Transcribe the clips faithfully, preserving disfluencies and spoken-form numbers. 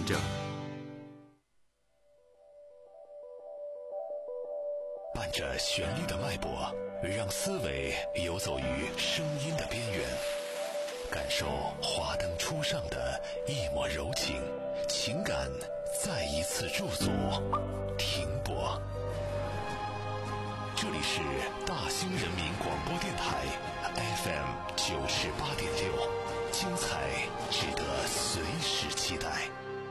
正。伴着旋律的脉搏，让思维游走于声音的边缘，感受华灯初上的一抹柔情，情感再一次驻足停泊。这里是大兴人民广播电台 F M 九十八点六，精彩值得随时期待。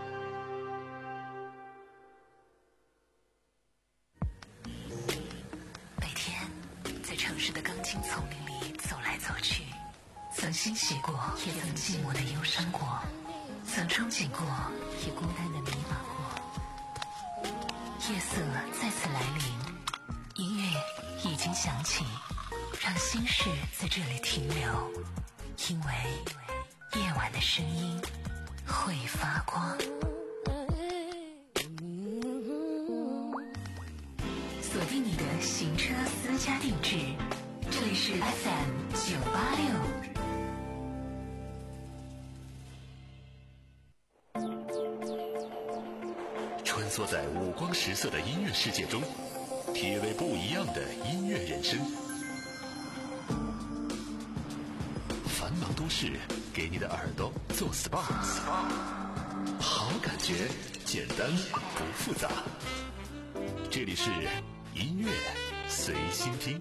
每天在城市的钢筋丛林里走来走去，曾欣喜过，也曾寂寞的忧伤过，曾憧憬过，也孤单的迷茫过。夜色再次来临，音乐已经响起，让心事在这里停留，因为夜晚的声音会发光。锁定你的行车私家定制，这里是 F M 九八六。 穿梭在五光十色的音乐世界中，体味不一样的音乐人生。繁忙都市给你的耳朵做 S P A， 好感觉简单不复杂。这里是音乐随心听。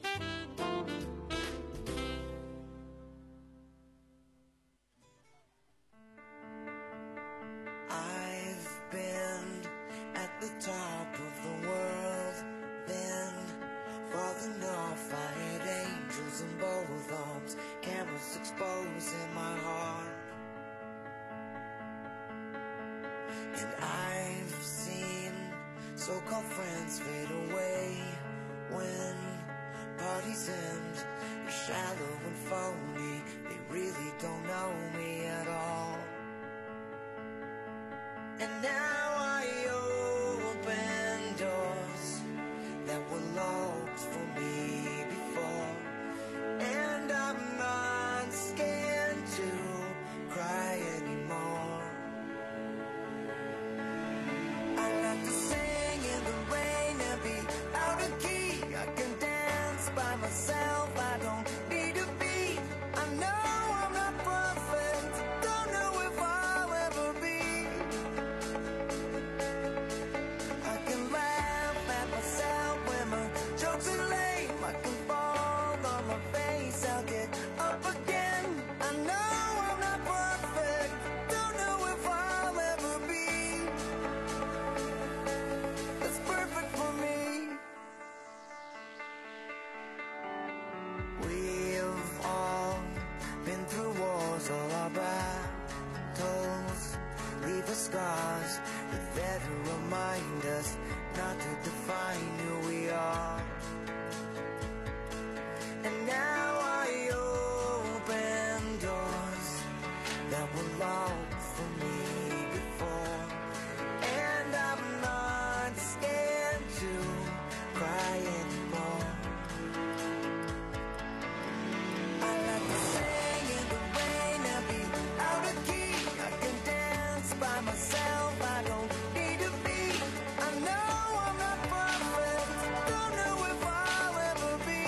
So-called friends fade away when parties end. They're shallow and phony, they really don't know me at all. And now I open doors that were locked for me before, and I'm not scared to cry anymore. I like to sing in the rain and be out of key. I can dance by myself, I don't need a beat. I know I'm not perfect, don't know if I'll ever be. I can laugh at myself when my jokes are lame. I can fall on my face, I'll get up again. I know I'm not perfect, don't know if I'll ever be. That's perfect for me. We've all been through wars, all our battles leave us scars, but there to remind us not to define who we are. And now I open doors that were locked for me before, and I'm not scared to cry anymore. I like to sing in the rain and be out of key. I can dance by myself, I don't need a beat. I know I'm not perfect, don't know if I'll ever be.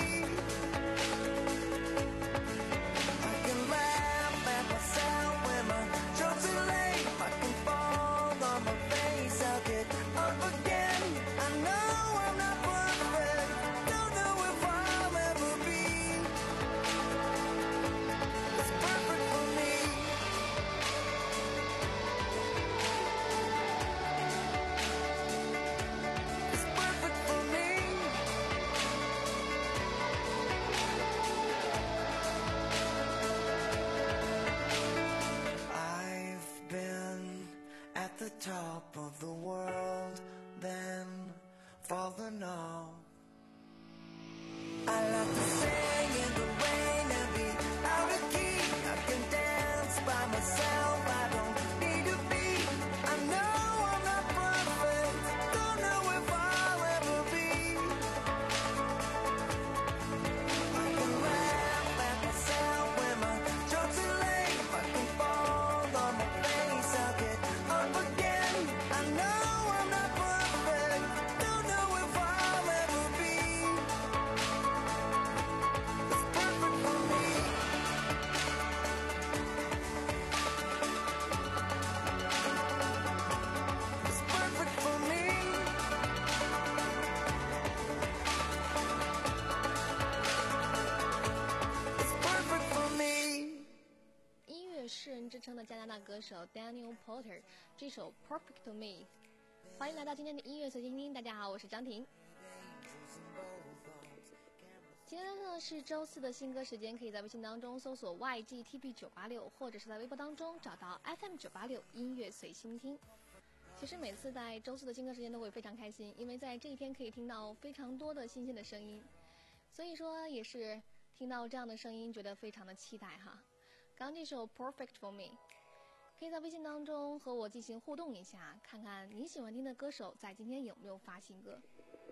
I can laugh at myself when my jokes are lame. I can fall on my face, I'll get up again. I know I'm not perfect, don't know if I'll ever be. It's perfect for me. It's perfect for me. I've been at the top of the world, then fallen off. I like to sing in the rain and be out of key. I can dance by myself, I don't need a beat. I know I'm not perfect, don't know if I'll ever be. I can laugh at myself when my jokes are lame. I can fall on my face, I'll get up again. 称的加拿大歌手 Daniel Porter 这首 Perfect to Me。 欢迎来到今天的音乐随心听，大家好，我是张婷。今天呢是周四的新歌时间，可以在微信当中搜索 Y G T B 九八六， 或者是在微博当中找到 F M 九八六音乐随心听。其实每次在周四的新歌时间都会非常开心，因为在这一天可以听到非常多的新鲜的声音，所以说也是听到这样的声音觉得非常的期待哈。刚刚这首 Perfect for Me 可以在微信当中和我进行互动一下，看看你喜欢听的歌手在今天有没有发新歌，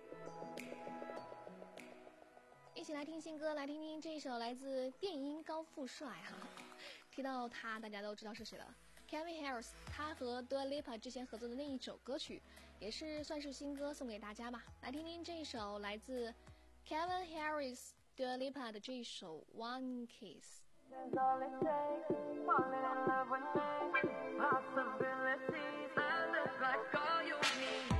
一起来听新歌，来听听这一首来自电音高富帅哈。提到他大家都知道是谁了， Calvin Harris， 他和 Dua Lipa 之前合作的那一首歌曲也是算是新歌，送给大家吧。来听听这一首来自 Calvin Harris Dua Lipa 的这一首 One Kiss。 That's all it takes, falling in love with me, possibilities, I look like all you need.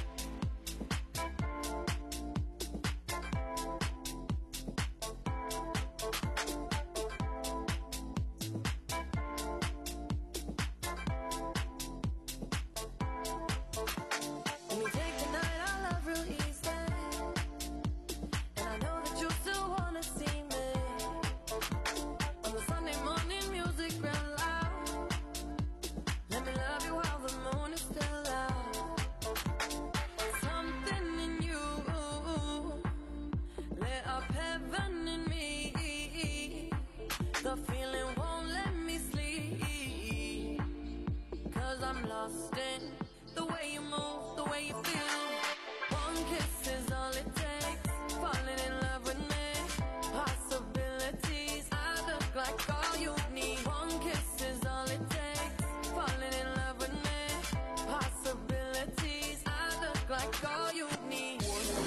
Lost in the way you move, the way you feel. One kiss is all it takes, falling in love with me, possibilities, I look like all you need. One kiss is all it takes, falling in love with me, possibilities, I look like all you need.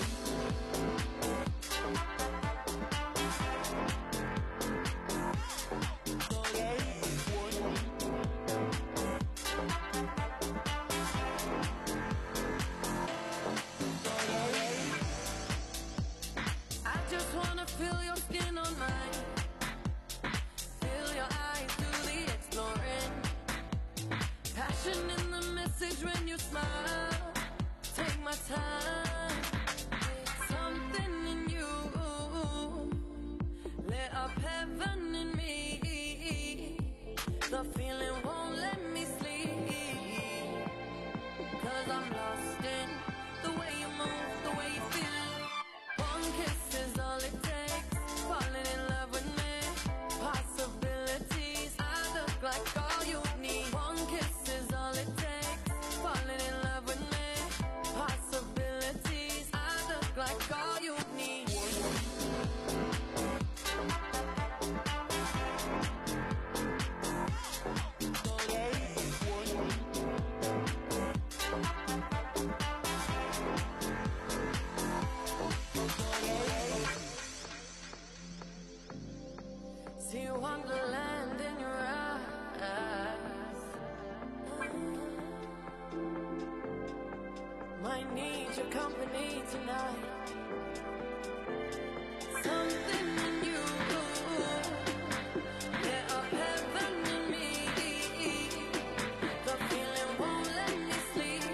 Feel your skin on mine, feel your eyes do the exploring, passion in the message when you smile, take my time, something in you, lit up heaven in me, the feeling won't let me sleep, cause I'm lost in the way you move, the way you feel. One kiss is all it takes, falling in love with me, possibilities, I look like all you need. One kiss is all it takes, falling in love with me, possibilities, I look like all you need. See wonderland in your eyes, might need your company tonight, something in you, lit up heaven in me, the feeling won't let me sleep,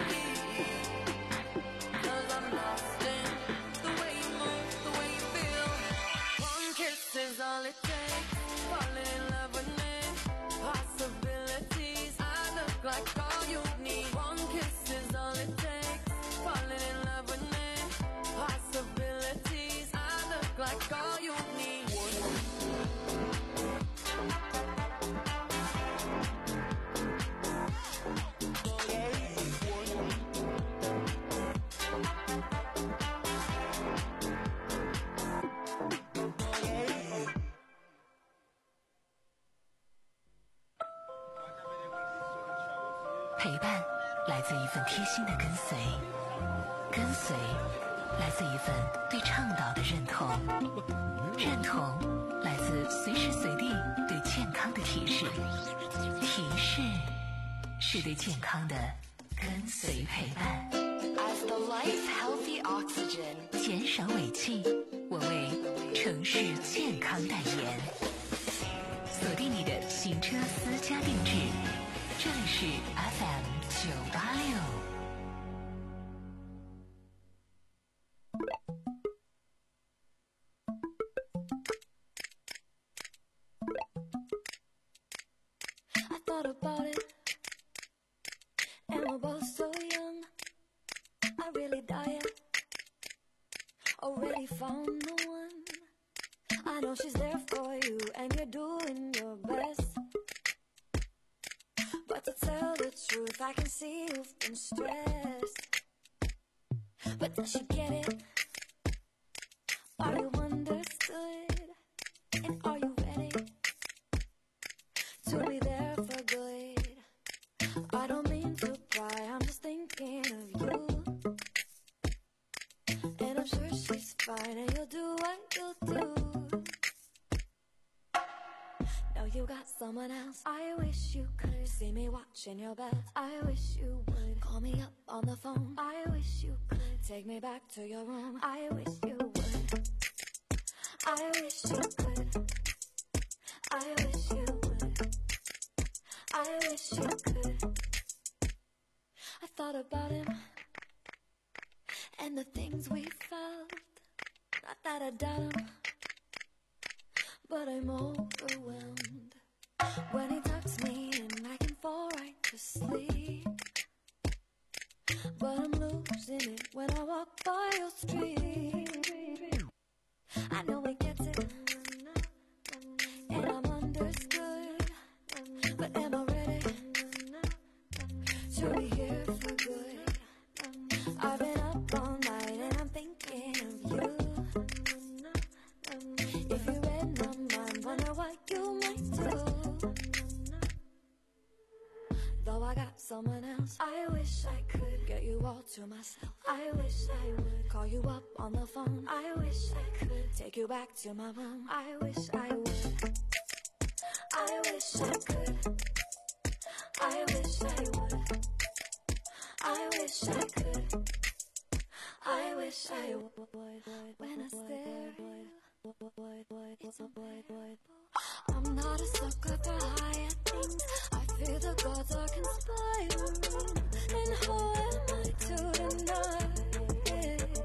cause I'm lost in the way you move, the way you feel. One kiss is all it takes, falling in love with me, possibilities, I look like all you need. One kiss is all it takes, falling in love with me, possibilities, I look like all you need. 陪伴来自一份贴心的跟随，跟随来自一份对倡导的认同，认同来自随时随地对健康的提示，提示是对健康的跟随陪伴。As the life healthy oxygen， 减少尾气，我为城市健康代言。锁定你的新行车私家定制，这里是 F M 九八六。 I thought about it, and we're both so young. I really died, already found the one. I know she's there for you, and you're doing your best. But to tell the truth, I can see you've been stressed. But does she get it? Are you understood? And are you ready to be there for good? I don't mean to pry, I'm just thinking of you. And I'm sure she's fine, and you'll do what you'll do. Now you got someone else. I wish you could see me watching your bed. I wish you would call me up on the phone. I wish you could take me back to your room. I wish you would. I wish you could. I wish you would. I wish you could. I thought about him and the things we felt. Not that I doubt him, but I'm overwhelmed. When he tucks me in, I can fall right to sleep. But I'm losing it when I walk by your street. I know he gets it, and I'm understood. But am I ready to be here for good? I've been up all night and I'm thinking of you. If you read my mind, wonder what you might do. Though I got someone else, I wish I could get you all to myself. I wish I would call you up on the phone. I wish I could take you back to my room. I wish I would. I wish I could. I wish I would. I wish I could. I wish I would. When I stare at you, it's unbelievable. I'm not a sucker for higher things. I feel the gods are conspiring. And who am I to deny it?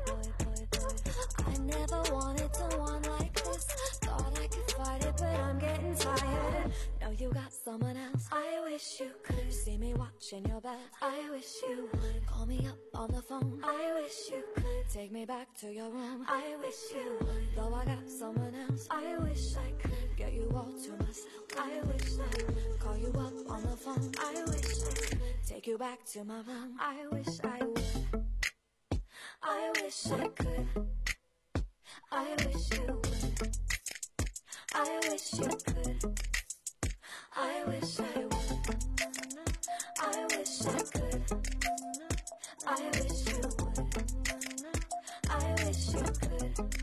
I never wanted someone like this. Thought I could fight it, but I'm getting tired. Now you got someone else. I wish you could see me watching your bed. I wish you would call me up on the phone. I wish you could take me back to your room. I wish you would. Though I got someone else, I wish I could get you all to myself. I wish I would call you up on the phone. I wish I could take you back to my room. I wish I would. I wish I could. I wish you would. I wish you could. I wish I would. I wish I could. I wish you would. I wish you could.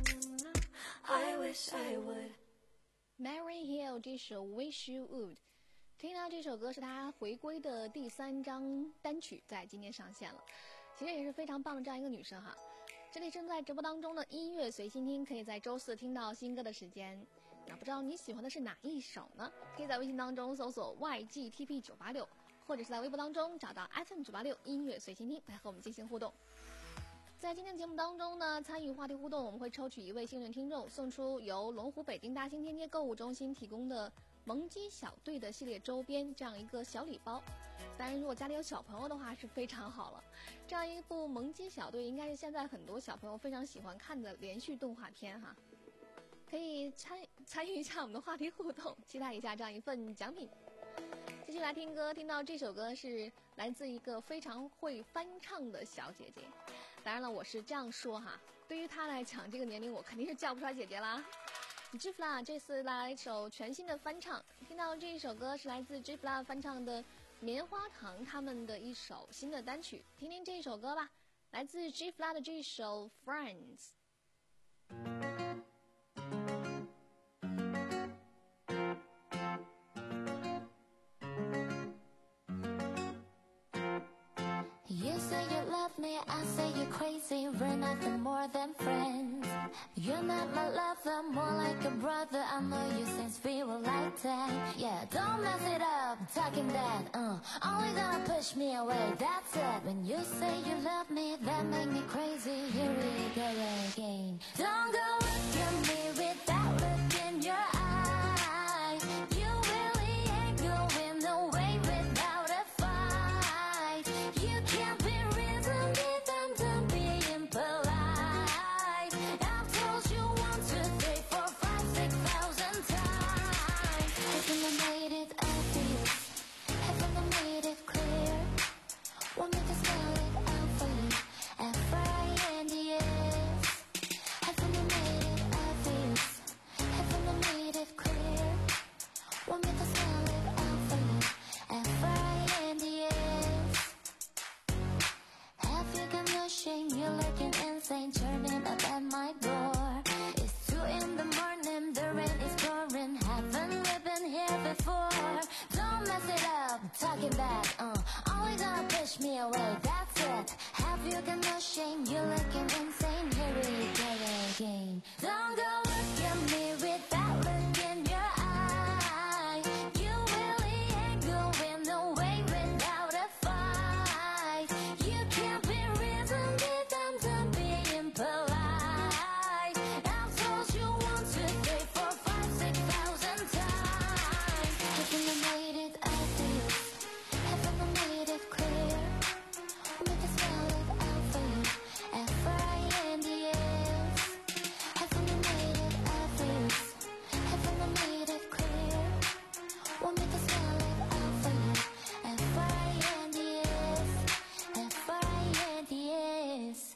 I wish I would. Mary Hill 这首 Wish You Would， 听到这首歌是他回归的第三张单曲，在今天上线了。其实也是非常棒的这样一个女生哈。这里正在直播当中的音乐随心听，可以在周四听到新歌的时间。那不知道你喜欢的是哪一首呢？可以在微信当中搜索 Y G T P 九八六， 或者是在微博当中找到 F M 九八六 音乐随心听来和我们进行互动。在今天节目当中呢，参与话题互动，我们会抽取一位幸运听众，送出由龙湖北京大兴天街购物中心提供的萌鸡小队的系列周边这样一个小礼包。当然如果家里有小朋友的话是非常好了，这样一部萌鸡小队应该是现在很多小朋友非常喜欢看的连续动画片哈，可以参参与一下我们的话题互动，期待一下这样一份奖品。继续来听歌，听到这首歌是来自一个非常会翻唱的小姐姐。当然了，我是这样说哈，对于她来讲，这个年龄我肯定是叫不出来姐姐啦。Gfla 这次来一首全新的翻唱，听到这一首歌是来自 Gfla 翻唱的棉花糖他们的一首新的单曲，听听这一首歌吧，来自 Gfla 的这首 Friends。 You say you love me, I say you're crazy. We're nothing more than friends. You're not my lover, more like a brother. I know you since we were like that. Yeah, don't mess it up, talking that. Uh, only gonna push me away, that's it. When you say you love me, that make me crazy. Here we go again. Don't go look at me with that look in your eye. You really ain't going away without a fight. You can't be reasoned and done being polite. I've told you one, two, three, four, five, six thousand times. Haven't I made it obvious? Haven't I made it clear? Want me to spell it out for you? F I N D S. Haven't I made it obvious? Haven't I made it clear? Want me to spell it out for you? F I N D S. Have you got no shame? You're looking insane, turning up at my door. It's two in the morning, the rain is pouring. Haven't we been here before? Don't mess it up, talking back. Uh, only gonna push me away, that's it. Have you got no shame? You're looking insane. Here we go again. Don't go look at me with that look in your eye. You really ain't going away without a fight. You can't be reasoned and done being polite. I've told you one, two, three, four, five, six thousand times. Haven't I made it obvious? Haven't I made it clear? Want me to spell it out for you? F I N D S. Haven't I made it obvious? Haven't I made it clear? Want me to spell it out for you? F I N D S. F I N D S.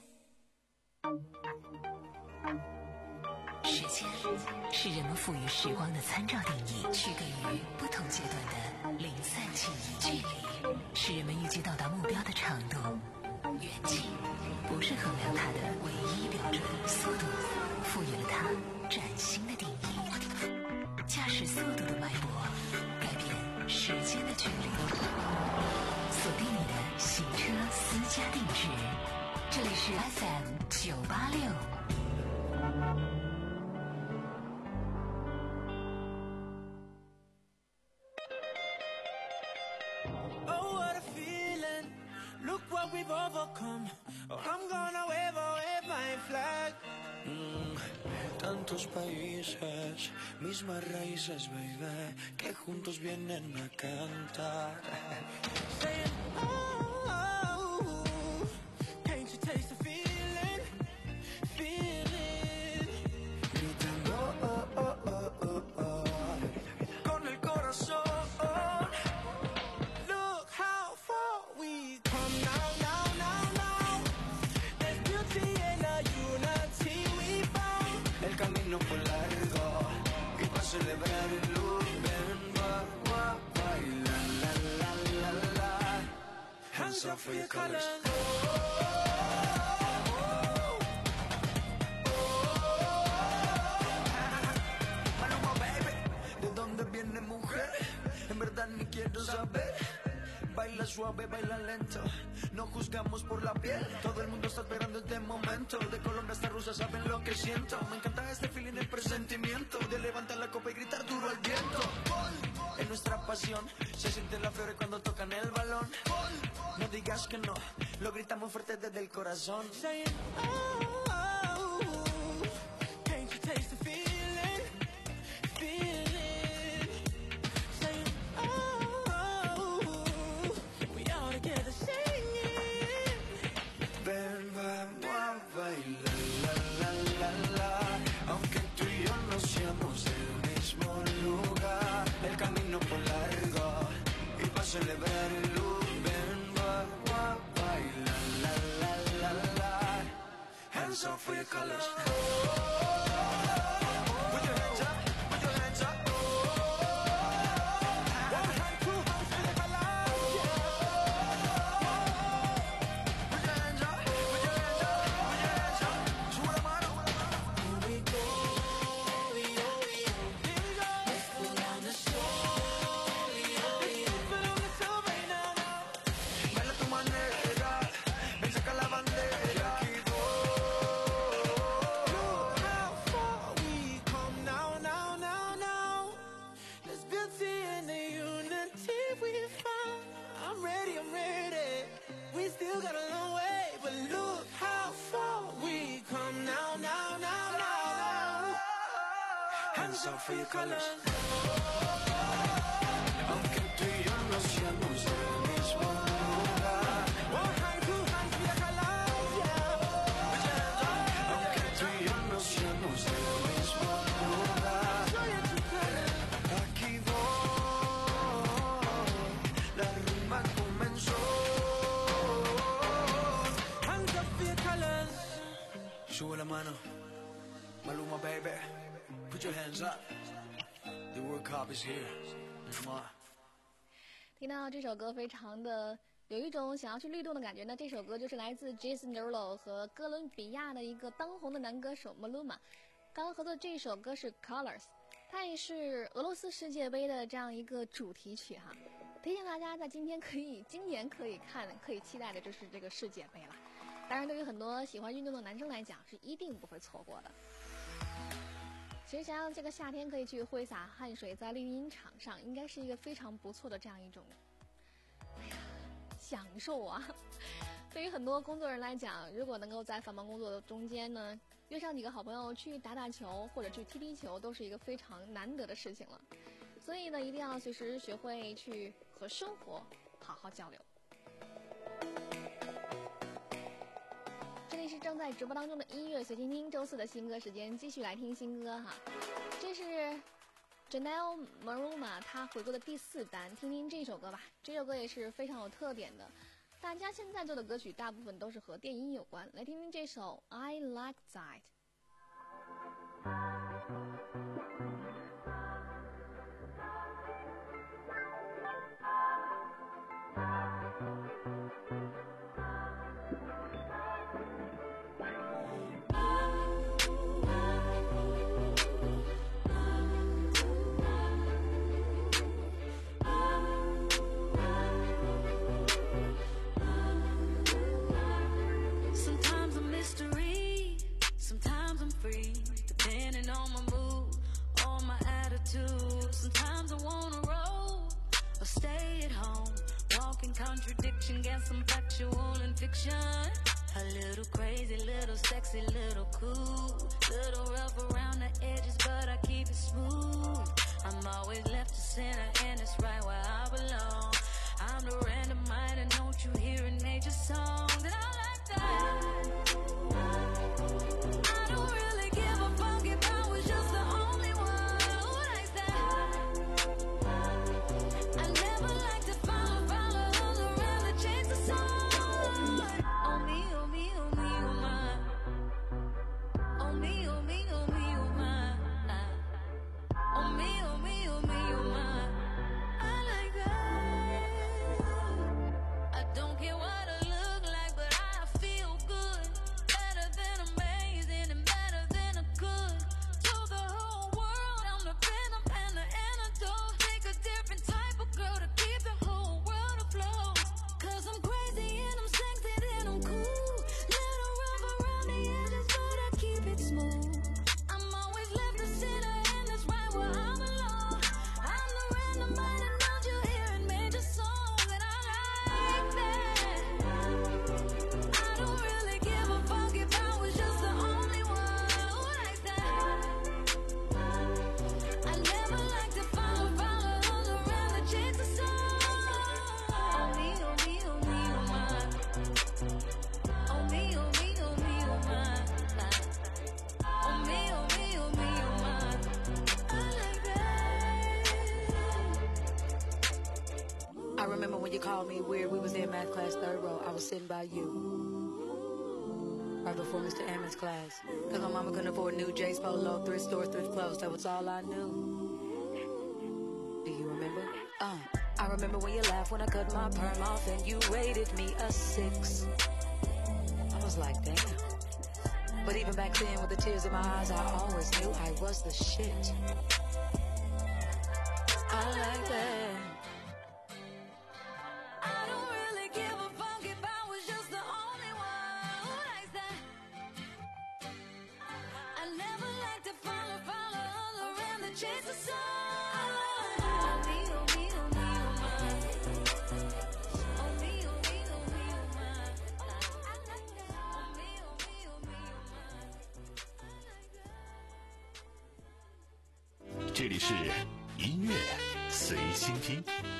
时间是人们赋予时光的参照定义，区隔于不同阶段的零散记忆。距离是人们预计到达目标的长度，远近不是衡量它的唯一标准。速度赋予了它崭新的定义。驾驶速度的脉搏，改变时间的距离。锁定你的行车私家定制，这里是 F M 九八六。 Oh, what a feeling. Look what we've overcome. Oh, I'm gonna wave, oh, wave my flag. Mm, tantos países, mismas raíces, baby, que juntos vienen a cantar. Saying, oh, oh, can't you taste the feeling? Feeling. Gritando, oh, oh, oh, oh, oh. Con el corazón. Look how far we come now, now, now, now. There's beauty in the unity we found. El camino fue largo y para celebrar el luz, ven, va, va, baila, la, la, la, la. Hands up for your colors. Oh, oh, oh, oh, oh. Maluma, baby. ¿De dónde viene mujer? En verdad ni quiero saber. Baila suave, baila lento. No juzgamos por la piel. Todo el mundo está esperando este momento. De Colombia hasta Rusia saben lo que siento. Me encanta este feeling, el presentimiento de levantar la copa y gritar duro al viento. En nuestra pasión se siente la fiebre cuando tocan el balón. No digas que no, lo gritamos fuerte desde el corazón. Saying, oh, oh, oh, can't you taste the feeling? Feeling. Saying, oh, oh, oh, we all together singing. Ven, vamos a bailar, la, la, la, la. Aunque tú y yo no seamos del mismo lugar, el camino fue largo y para celebrar el luz, ven, vamos a bailar, la, la, la, la. Hands up for your colors. Oh, oh, oh. Put your hands up, put your hands up. Oh, oh, oh. One hand, two hands, live a life. Put your hands up, put your hands up, put your hands up. Sube la mano. Here we go, yo, yo. Let's put on the show, yo, yo. Let's put on the show right now, now. Baila tu manera, ven, saca la bandera. Hands up for your colors. Aunque tú y yo no seamos del mismo lugar. Oh, high to high for your colors, yeah. Put your hands up. Aunque tú y yo no seamos del mismo lugar. Aquí voy, la rumba comenzó. Hands up for your colors. Sube la mano. Maluma, baby. Put your hands up. The World Cup is here. Mwah. 听到这首歌非常的有一种想要去律动的感觉呢，这首歌就是来自 Jason Derulo 和哥伦比亚的一个当红的男歌手 Maluma 刚刚合作的这首歌是 Colors， 它也是俄罗斯世界杯的这样一个主题曲哈。推荐大家在今天可以今年可以看可以期待的就是这个世界杯了，当然对于很多喜欢运动的男生来讲是一定不会错过的。其实想想这个夏天可以去挥洒汗水在绿茵场上，应该是一个非常不错的这样一种哎呀享受啊。对于很多工作人来讲，如果能够在繁忙工作的中间呢约上几个好朋友去打打球或者去踢踢球，都是一个非常难得的事情了。所以呢一定要随时学会去和生活好好交流。这里是正在直播当中的音乐随心听，周四的新歌时间，继续来听新歌哈。这是 Janelle Monáe 他回归的第四单，听听这首歌吧。这首歌也是非常有特点的，大家现在做的歌曲大部分都是和电音有关，来听听这首 I Like That。 Sometimes I wanna roll or stay at home, walk in contradiction, get some factual and fiction. A little crazy, little sexy, little cool, little rough around the edges, but I keep it smooth. I'm always left to center and it's right where I belong. I'm the random mind and don't you hear in major songs, and I like that. I don't really give a fuck if I was just the only one. Sitting by you right before Mister Ammons' class, cause my mama couldn't afford new J's Polo, thrift store, thrift clothes. That was all I knew. Do you remember? Uh, I remember when you laughed when I cut my perm off and you rated me a six. I was like, damn. But even back then with the tears in my eyes, I always knew I was the shit. I like that. 这里是音乐随心听。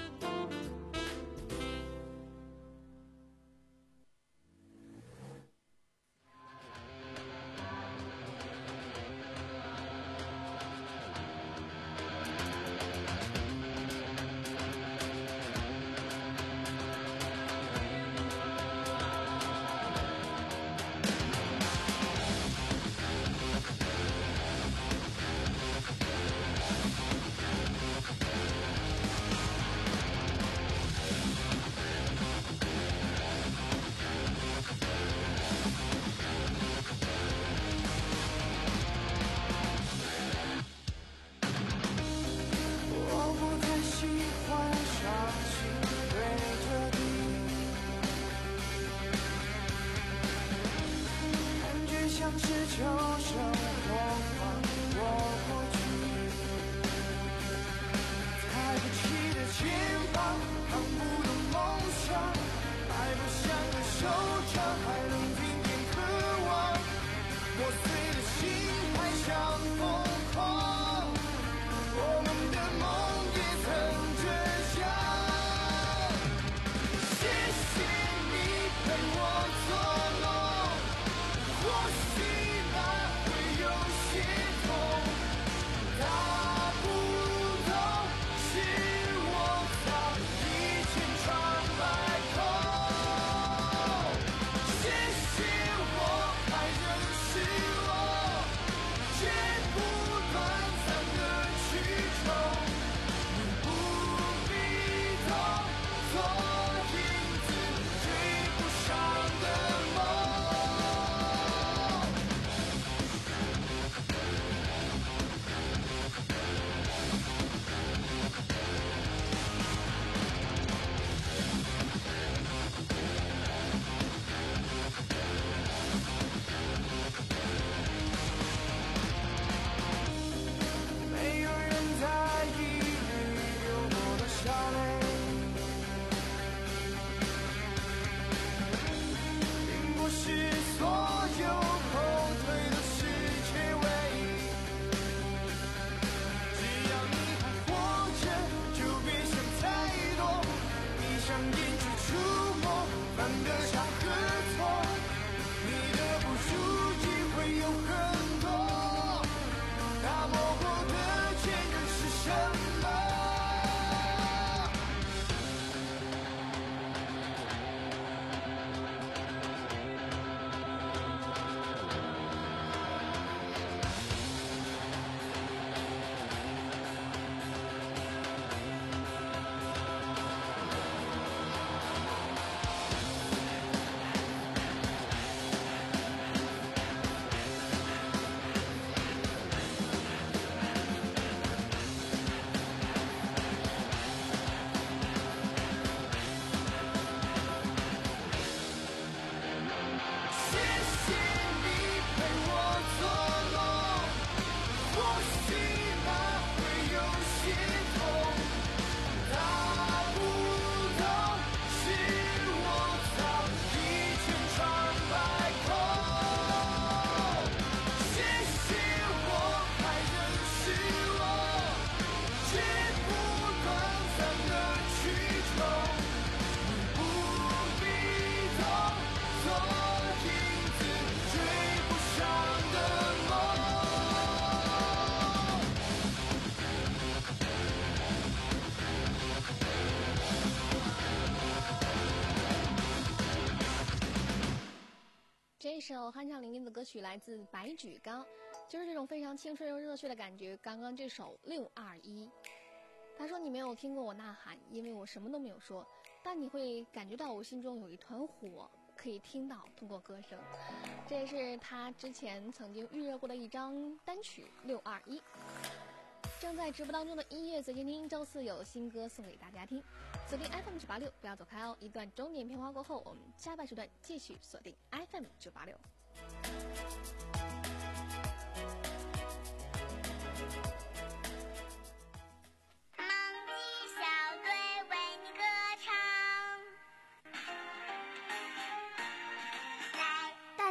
这首酣畅淋漓的歌曲来自白举纲，就是这种非常青春又热血的感觉。刚刚这首六二一，他说你没有听过我呐喊，因为我什么都没有说，但你会感觉到我心中有一团火，可以听到通过歌声。这也是他之前曾经预热过的一张单曲六二一。正在直播当中的音乐随心听，周四有新歌送给大家听，锁定 F M 九八六，不要走开哦。一段中年片花过后，我们下半时段继续锁定 F M 九八六。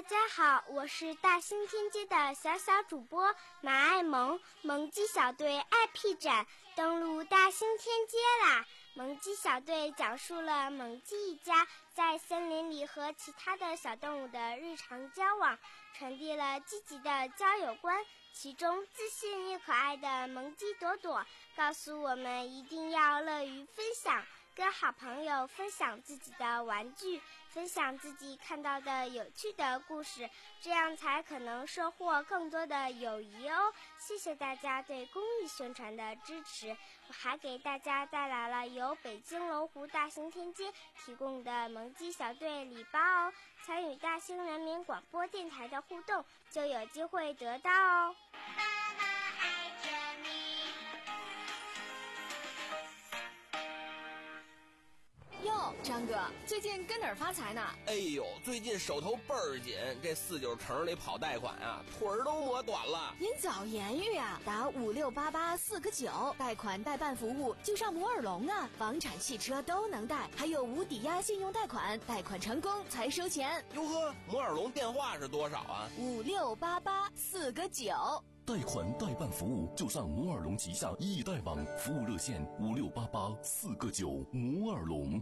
家好，我是大兴天街的小小主播马爱萌。萌鸡小队 I P 展登陆大兴天街啦！萌鸡小队讲述了萌鸡一家在森林里和其他的小动物的日常交往，传递了积极的交友观。其中自信又可爱的萌鸡朵朵告诉我们一定要乐于分享，跟好朋友分享自己的玩具，分享自己看到的有趣的故事，这样才可能收获更多的友谊哦。谢谢大家对公益宣传的支持。我还给大家带来了由北京龙湖大兴天街提供的萌鸡小队礼包哦，参与大兴人民广播电台的互动就有机会得到哦。 妈妈爱着你。 哟，张哥，最近跟哪儿发财呢？ 哎呦，最近手头倍儿紧，这四九城里跑贷款啊，腿儿都磨短了。 您早言语啊，打五六八八四个九，贷款代办服务就上摩尔龙啊，房产、汽车都能贷，还有无抵押信用贷款，贷款成功才收钱。 哟呵，摩尔龙电话是多少啊？ 五六八八四个九。 贷款代办服务就上摩尔龙旗下易贷网，服务热线五六八八四个九，摩尔龙。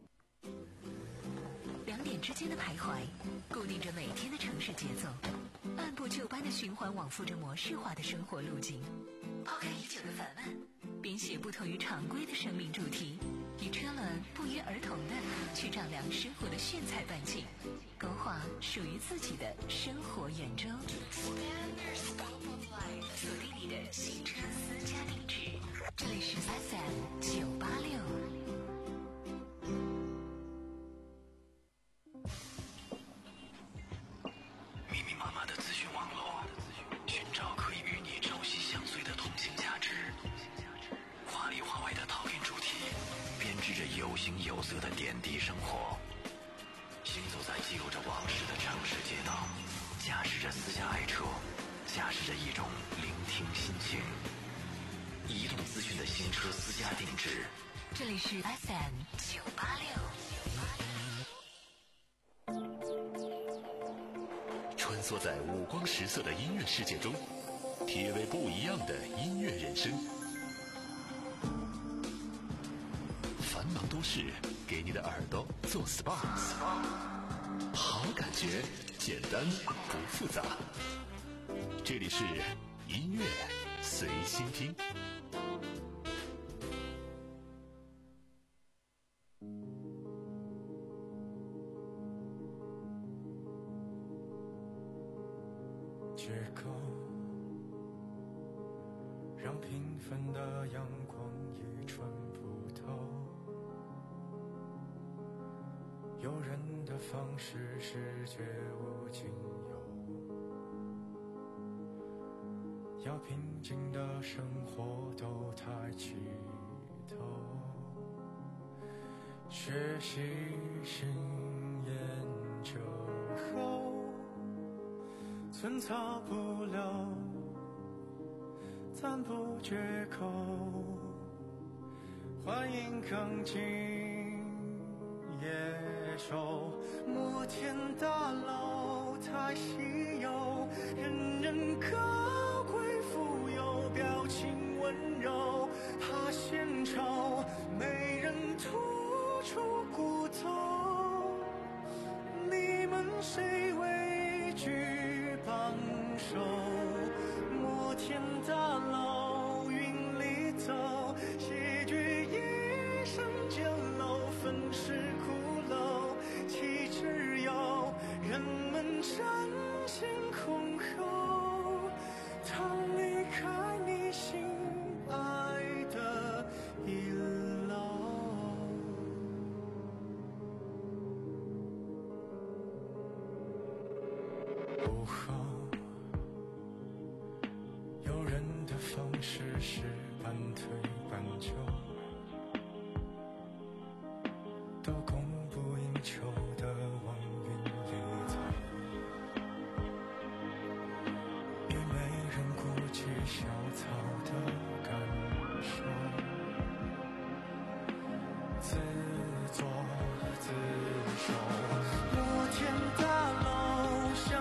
两点之间的徘徊，固定着每天的城市节奏，按部就班的循环往复着模式化的生活路径。抛开已久的烦闷，编写不同于常规的生命主题，以车轮不约而同的去丈量生活的炫彩半径，勾画属于自己的生活圆周。锁定你的新车私家定制，这里是 F M 九八六。密密麻麻的资讯网络，寻找可以与你朝夕相随的同性价值。华里华外的讨厌主题，编织着有形有色的点滴生活。行走在记录着往事的城市街道，驾驶着私家爱车，驾驶着一种聆听心情。移动资讯的新车私家定制，这里是 F M 九八六。穿梭在五光十色的音乐世界中，体味不一样的音乐人生。繁忙都市给你的耳朵做 S P A， 好感觉，简单不复杂。这里是音乐随心听。 借口让平凡的阳光也穿不透，诱人的方式是绝无仅有，要平静的生活都抬起头，学习新研究后寸草不留，赞不绝口，欢迎更进野兽。摩天大楼太稀有，人人高贵富有，表情温柔，怕献丑，没人突出骨头。你们谁畏惧帮手？摩天大楼云里走，戏剧一生简陋，粉饰骷髅，岂只有人们争先恐后，当离开你心爱的一楼。午后诱人的方式是半推半就，都供不应求的往云里走，也没人顾及小草的感受，自作自受。摩天大楼像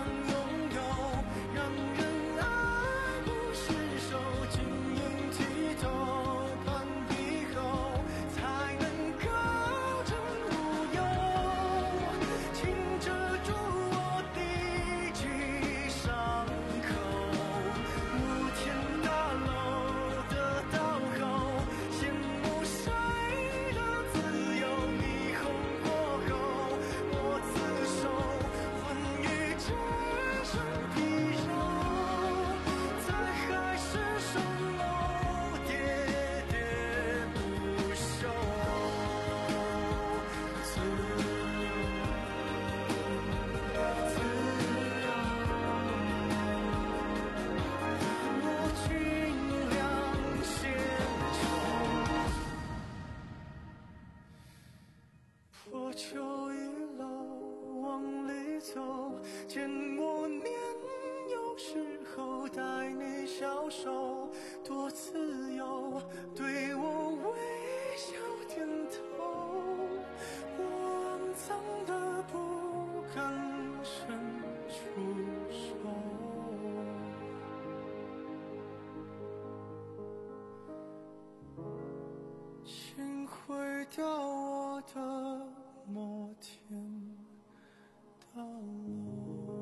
走，见我年幼时候带你消瘦，多自由，对我微笑点头，我肮脏的不敢伸出手。请回到我的摩天大楼。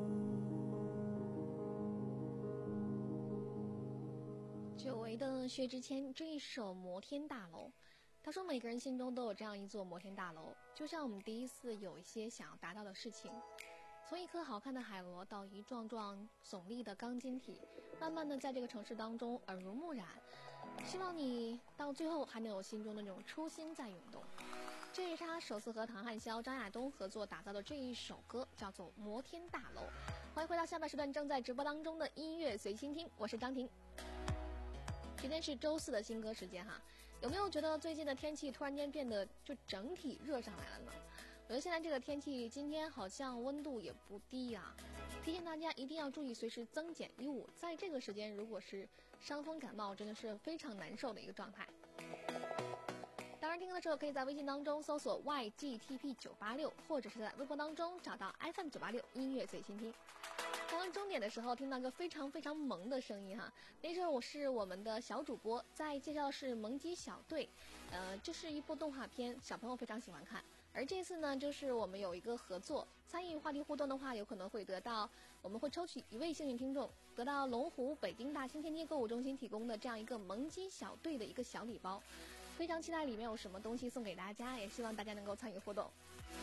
久违的薛之谦这一首《摩天大楼》，他说每个人心中都有这样一座摩天大楼，就像我们第一次有一些想要达到的事情，从一颗好看的海螺到一幢幢耸立的钢筋体，慢慢的在这个城市当中耳濡目染，希望你到最后还能有心中的那种初心在涌动。这是他首次和唐汉霄、张亚东合作打造的这一首歌，叫做《摩天大楼》。欢迎回到下半时段正在直播当中的音乐随心听，我是张婷。今天是周四的新歌时间哈，有没有觉得最近的天气突然间变得就整体热上来了呢？我觉得现在这个天气今天好像温度也不低啊，提醒大家一定要注意随时增减衣物，在这个时间如果是伤风感冒真的是非常难受的一个状态。当然听歌的时候可以在微信当中搜索 Y G T P 九八六， 或者是在微博当中找到 F M 九八六 音乐随心听。刚刚终点的时候听到个非常非常萌的声音哈，那时候我是我们的小主播在介绍的是萌鸡小队，呃，这是一部动画片，小朋友非常喜欢看。而这次呢，就是我们有一个合作，参与话题互动的话，有可能会得到，我们会抽取一位幸运听众，得到龙湖北京大兴天街购物中心提供的这样一个萌鸡小队的一个小礼包，非常期待里面有什么东西送给大家，也希望大家能够参与互动。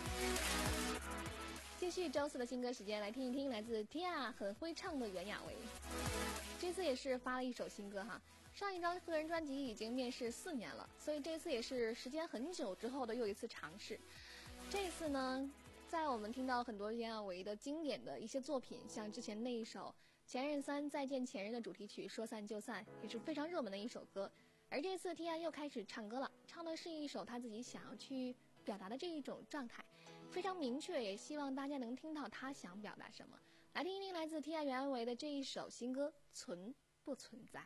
继续周四的新歌时间，来听一听来自 Tia 很会唱的袁娅维，这次也是发了一首新歌哈。上一张个人专辑已经面世四年了，所以这次也是时间很久之后的又一次尝试。这次呢，在我们听到很多袁娅维的经典的一些作品，像之前那一首《前任三再见前任》的主题曲《说散就散》，也是非常热门的一首歌。而这次 Tia 又开始唱歌了，唱的是一首他自己想要去表达的这一种状态，非常明确，也希望大家能听到他想表达什么。来听一听来自 Tia 袁娅维的这一首新歌《存不存在》。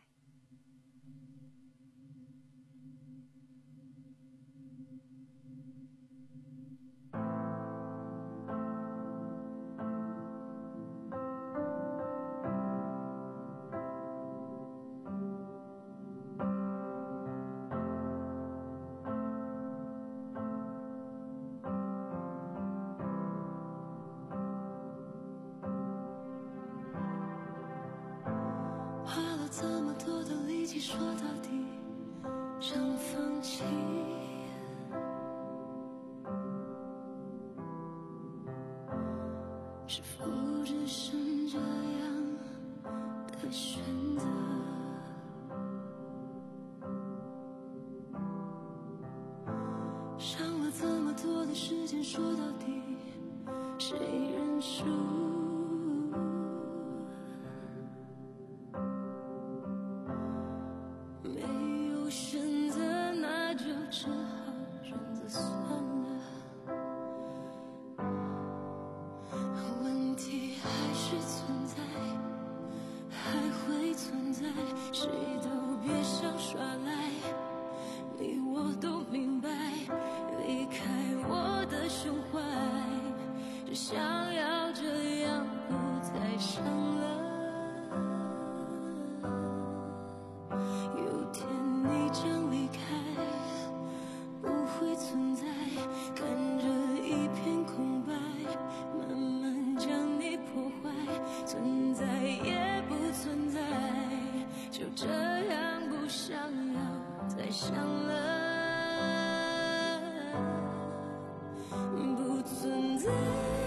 说到底让我放弃，是否只剩这样的选择？伤了这么多的时间，说到底谁认输？只好选择算了，问题还是存在，还会存在，谁都别想耍赖，你我都明白，离开我的胸怀，只想要这样不再伤了。有天你将离开，会存在，看着一片空白，慢慢将你破坏，存在也不存在，就这样不想要再想了，不存在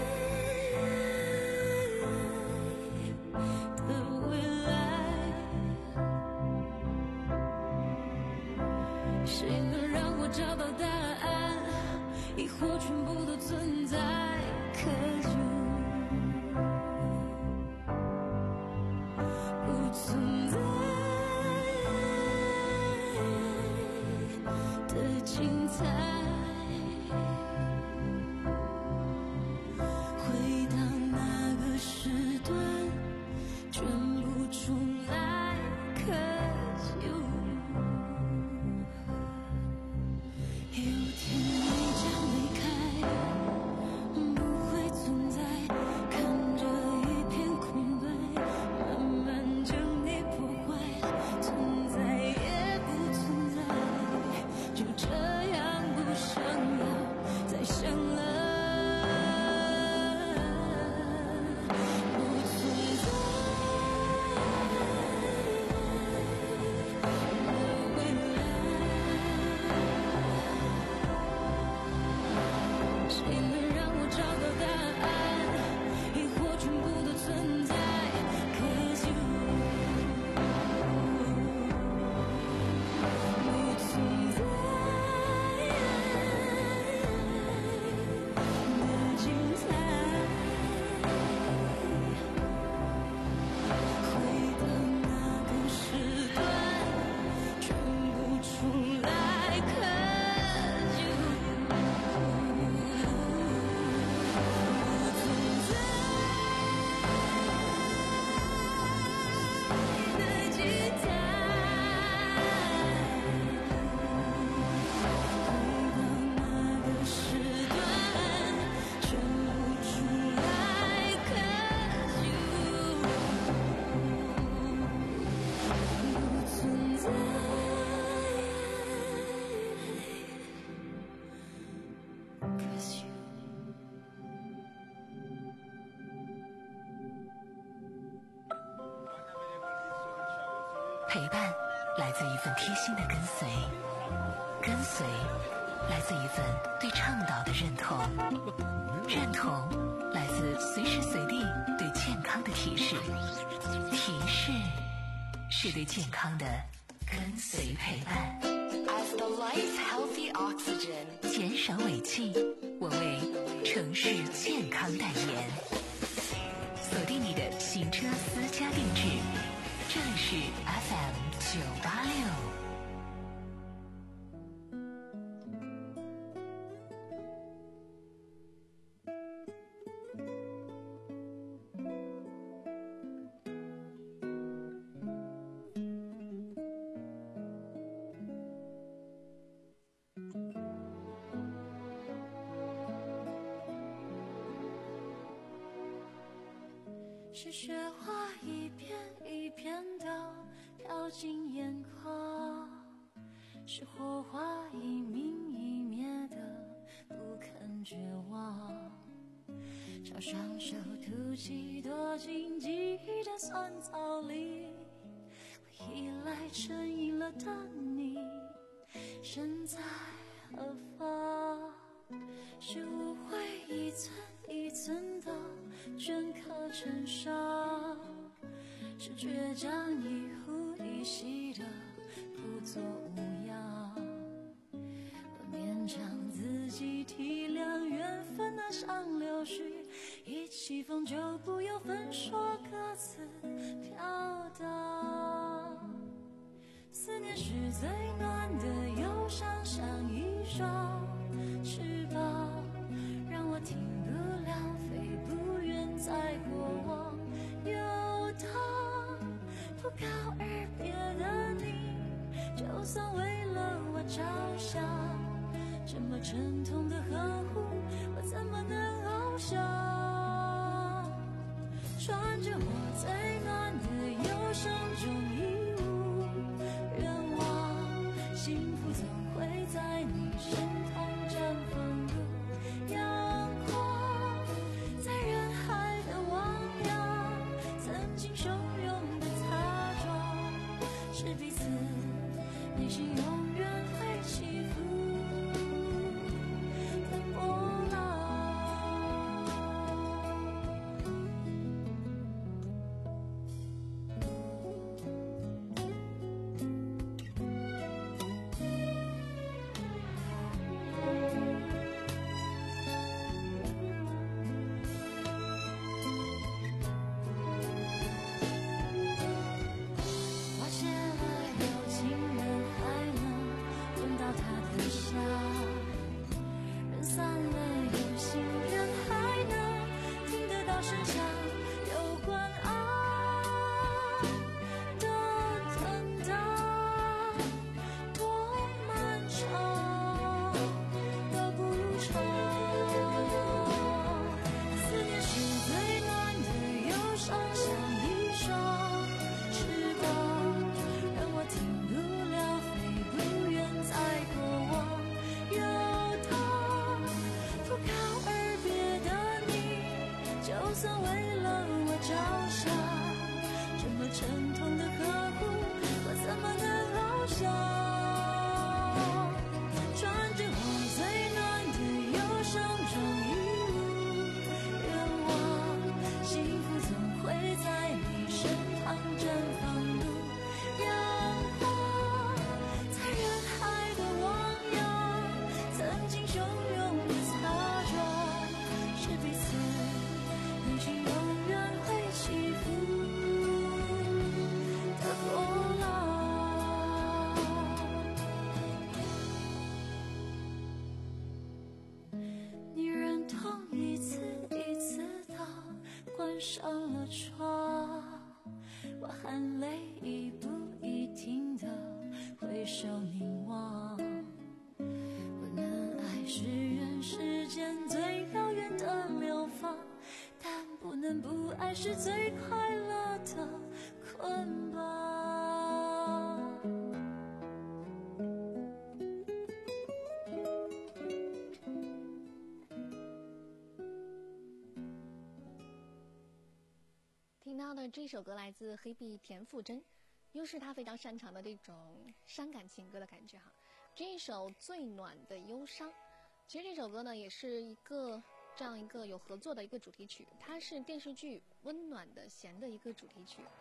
的未来，谁能让我找到答案？疑惑全部都存在，可有不存在的精彩？回到那陪伴来自一份贴心的跟随，跟随来自一份对倡导的认同，认同来自随时随地对健康的提示，提示是对健康的跟随陪伴。 As the light healthy oxygen， 减少尾气，我为城市健康代言。锁定你的行车私家定制，这里是 F M 九八六。 是雪花一片一片的飘进眼眶，是火花一明一灭的不肯绝望，朝双手吐气躲进记忆的酸草里，我依赖成瘾了的你身在何方？是误会一寸一寸的镌刻成伤，是倔强一呼一吸的不做无恙，我勉强自己体谅缘分那像流水，一起风就不由分说各自飘荡。思念是最暖的忧伤，像一双翅膀，让我停不了飞不远，在过往游荡。不告而别的你，就算为了我着想，这么沉痛的呵护，我怎么能翱翔？穿着我最暖的忧伤中义无愿望，幸福总会在你身旁绽放如阳光，在人海的汪洋，曾经汹涌的擦撞，是彼此内心永远会起伏的波浪。我写了有情人还能闻到他的香，人散了有心人还能听得到声响，有关爱的等待多漫长的补偿，思念是最暖的忧伤，像一双翅膀，让我停不了飞不远，在过往游荡。不告而别的你，就算为了我着想，这么沉痛的呵护，我怎么能翱翔？穿着我最暖的忧伤中义无愿望，幸福总会在你身旁绽放如阳光，在人海的汪洋，曾经汹涌的擦撞，是彼此内心永远会起伏的波浪。你忍痛一次一次地关上了窗，我含泪一步一停地回首凝望。我能爱是人世间最遥远的流放，但不能不爱是最快乐的捆绑。 听到的这首歌来自黑碧田馥甄， 又是他非常擅长的这种伤感情歌的感觉哈。这一首《最暖的忧伤》，其实这首歌呢也是一个这样一个有合作的一个主题曲，它是电视剧《温暖的弦》的一个主题曲。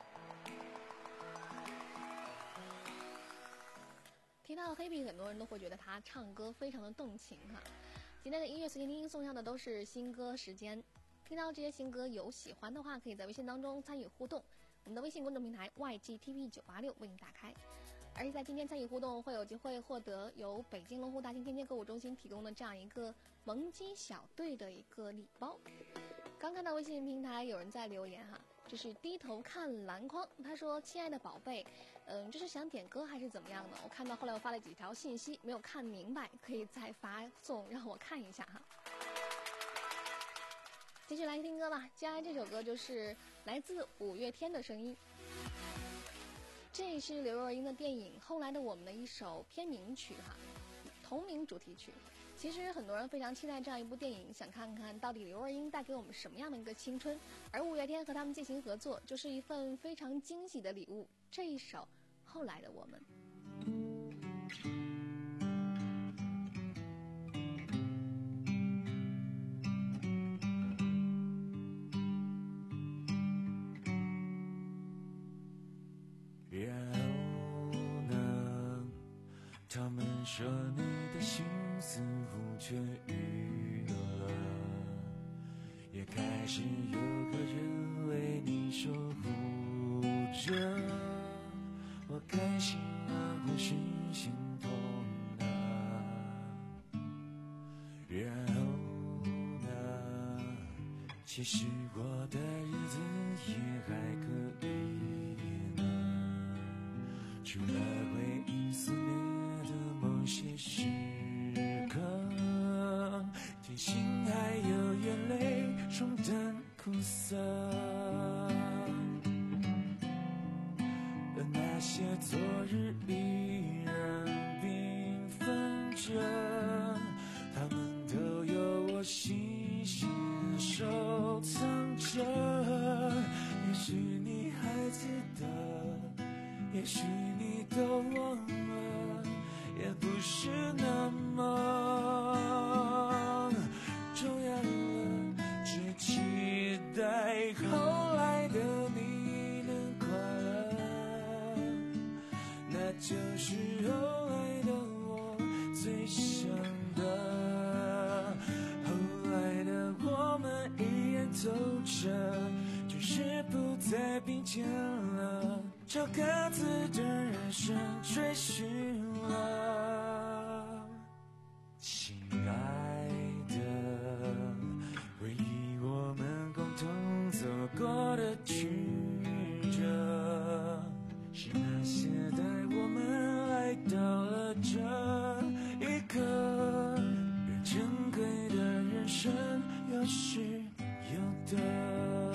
提到黑皮，很多人都会觉得他唱歌非常的动情哈。今天的音乐随心听送上的都是新歌时间，听到这些新歌有喜欢的话，可以在微信当中参与互动。我们的微信公众平台 Y G T P 九八六为您打开，而且在今天参与互动会有机会获得由北京龙湖大兴天街购物中心提供的这样一个萌鸡小队的一个礼包。刚看到微信平台有人在留言哈，这是低头看篮筐，他说：“亲爱的宝贝，嗯，这是想点歌还是怎么样呢？我看到后来我发了几条信息没有看明白，可以再发送让我看一下哈。”继续来听歌吧，接下来这首歌就是来自五月天的声音，这是刘若英的电影《后来的我们》的一首片名曲哈，同名主题曲。其实很多人非常期待这样一部电影，想看看到底刘若英带给我们什么样的一个青春，而五月天和他们进行合作，就是一份非常惊喜的礼物。这一首《后来的我们》。 然后呢，他们说你的心似乎痊愈了，也开始有个人为你守护着，我开心啊，或是心痛啊。然后呢，其实我的日子也还可以呢，除了回忆思念的某些时刻，天心还有眼泪冲淡苦涩，而那些昨日依然缤纷着，他们都有我细心收藏着。也许你还记得，也许你都忘了，也不是那么重要了，只期待后来的你能快乐，那就是后来的我最想的。后来的我们依然走着，只是不再并肩了，朝各自的人生追寻了。亲爱的，回忆我们共同走过的曲折，是那些带我们来到了这一刻，越珍贵的人生有时有的，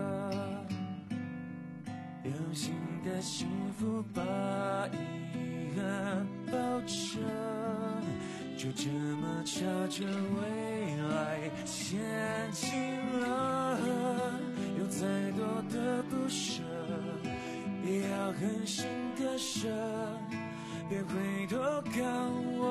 有心的幸福把遗憾抱着，就这么朝着未来前进了。有再多的不舍，也要狠心割舍，别回头看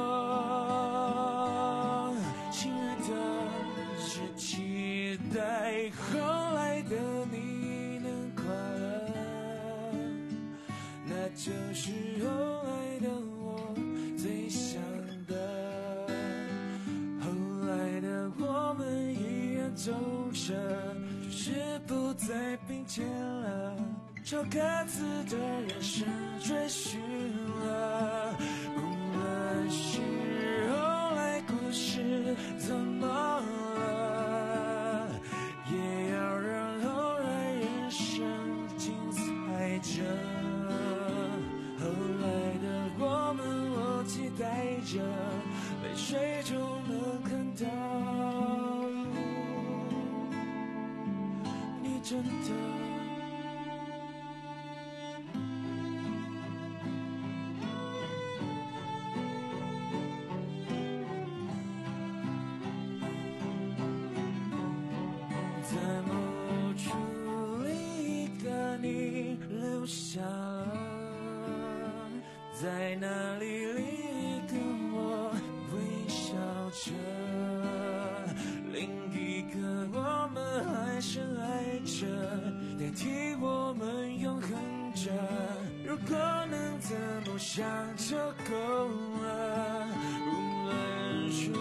我。亲爱的，是期待后来的你能快乐，那就是后来的我最想的。后来的我们依然走着，只是不再并肩了，朝各自的人生追寻了。无论是后来故事怎么了，也要让后来人生精彩着。后来的我们，我期待着，泪水中能看到你真的。在某处另一个你留下了。 在那里你跟我微笑着，另一个我们还深爱着，代替我们永恒着。如果能这么想就够了，无论是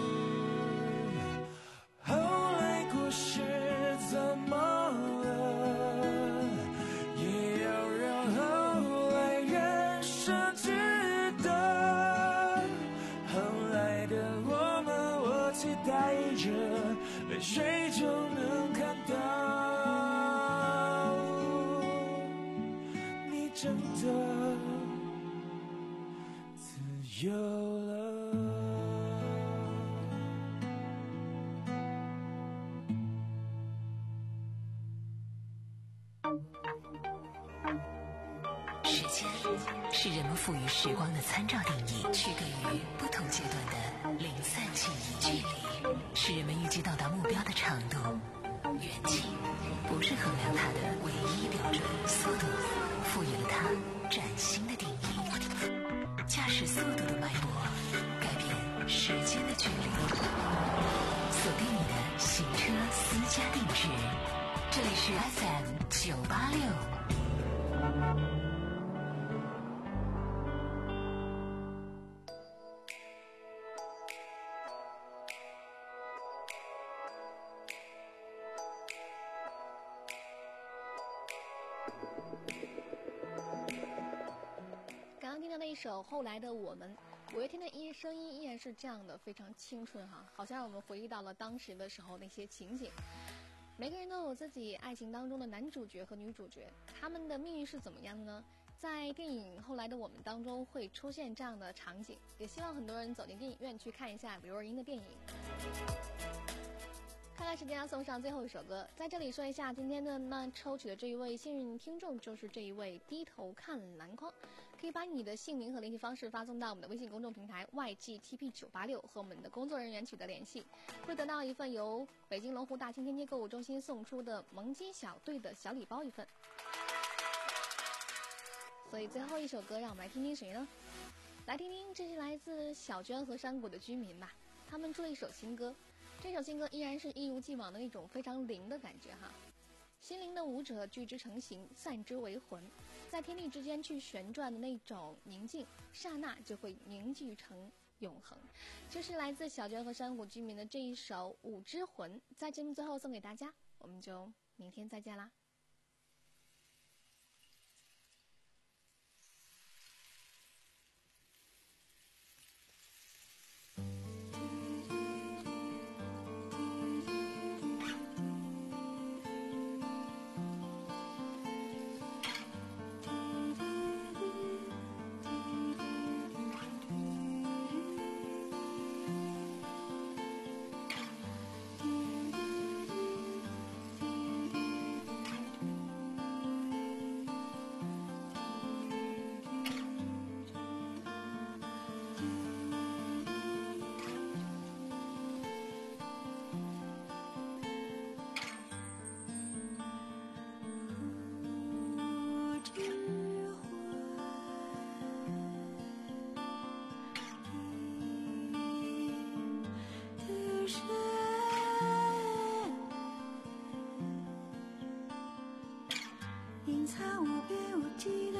后来故事怎么了，也要让后来人生知道。后来的我们，我期待着，泪水就能看到，你真的自由了。 时间是人们赋予时光的参照定义，区隔于不同阶段的零散记忆。距离是人们预计到达目标的长度，远近不是衡量它的唯一标准，速度赋予了它崭新的定义。驾驶速度的脉搏，改变时间的距离。锁定你的行车私家定制，这里是 F M 九八六。 刚刚听到那一首后来的我们，五月天的音声音依然是这样的非常青春哈，好像让我们回忆到了当时的时候那些情景。每个人都有自己爱情当中的男主角和女主角，他们的命运是怎么样呢？在电影后来的我们当中会出现这样的场景，也希望很多人走进电影院去看一下刘若英的电影。看看时间要送上最后一首歌，在这里说一下今天的那抽取的这一位幸运听众就是这一位低头看篮筐，可以把你的姓名和联系方式发送到我们的微信公众平台 Y G T P 九八六， 和我们的工作人员取得联系，会得到一份由北京龙湖大清天街购物中心送出的萌鸡小队的小礼包一份。所以最后一首歌让我们来听听谁呢？来听听这是来自小娟和山谷的居民吧，他们出了一首新歌，这首新歌依然是一如既往的那种非常灵的感觉哈。心灵的舞者聚之成形，散之为魂，在天地之间去旋转的那种宁静，刹那就会凝聚成永恒。就是来自小娟和山谷居民的这一首《舞之魂》，在节目最后送给大家，我们就明天再见啦。 隐藏无边无际的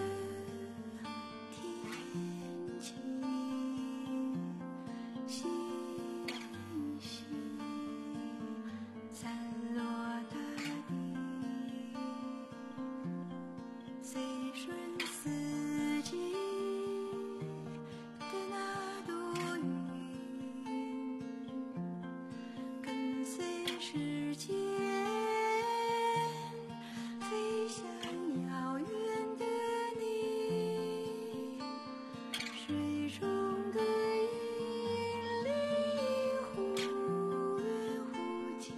天际，星星散落大地，随顺四季的那朵云，跟随时间飞向遥远的你，水中的银铃忽远忽近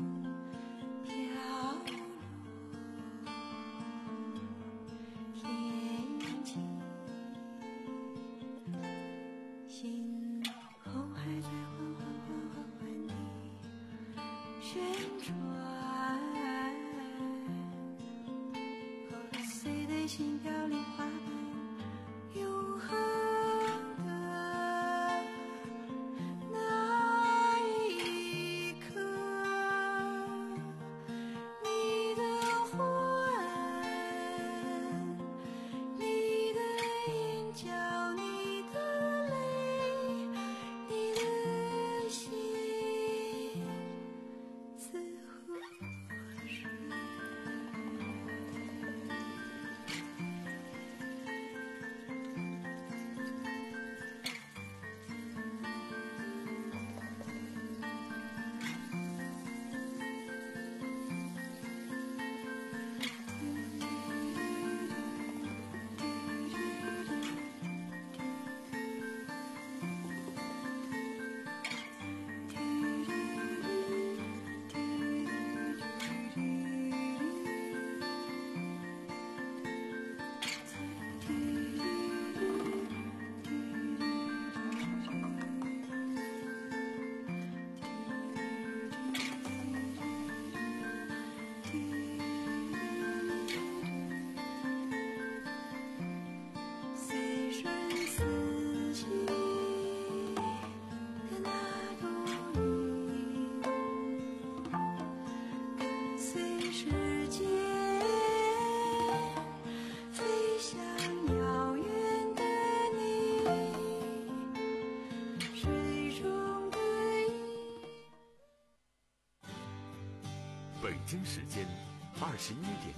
飘落天际，星空还在缓缓缓缓缓地旋转，破碎的心跳里花瓣永恒。 京时间二十一点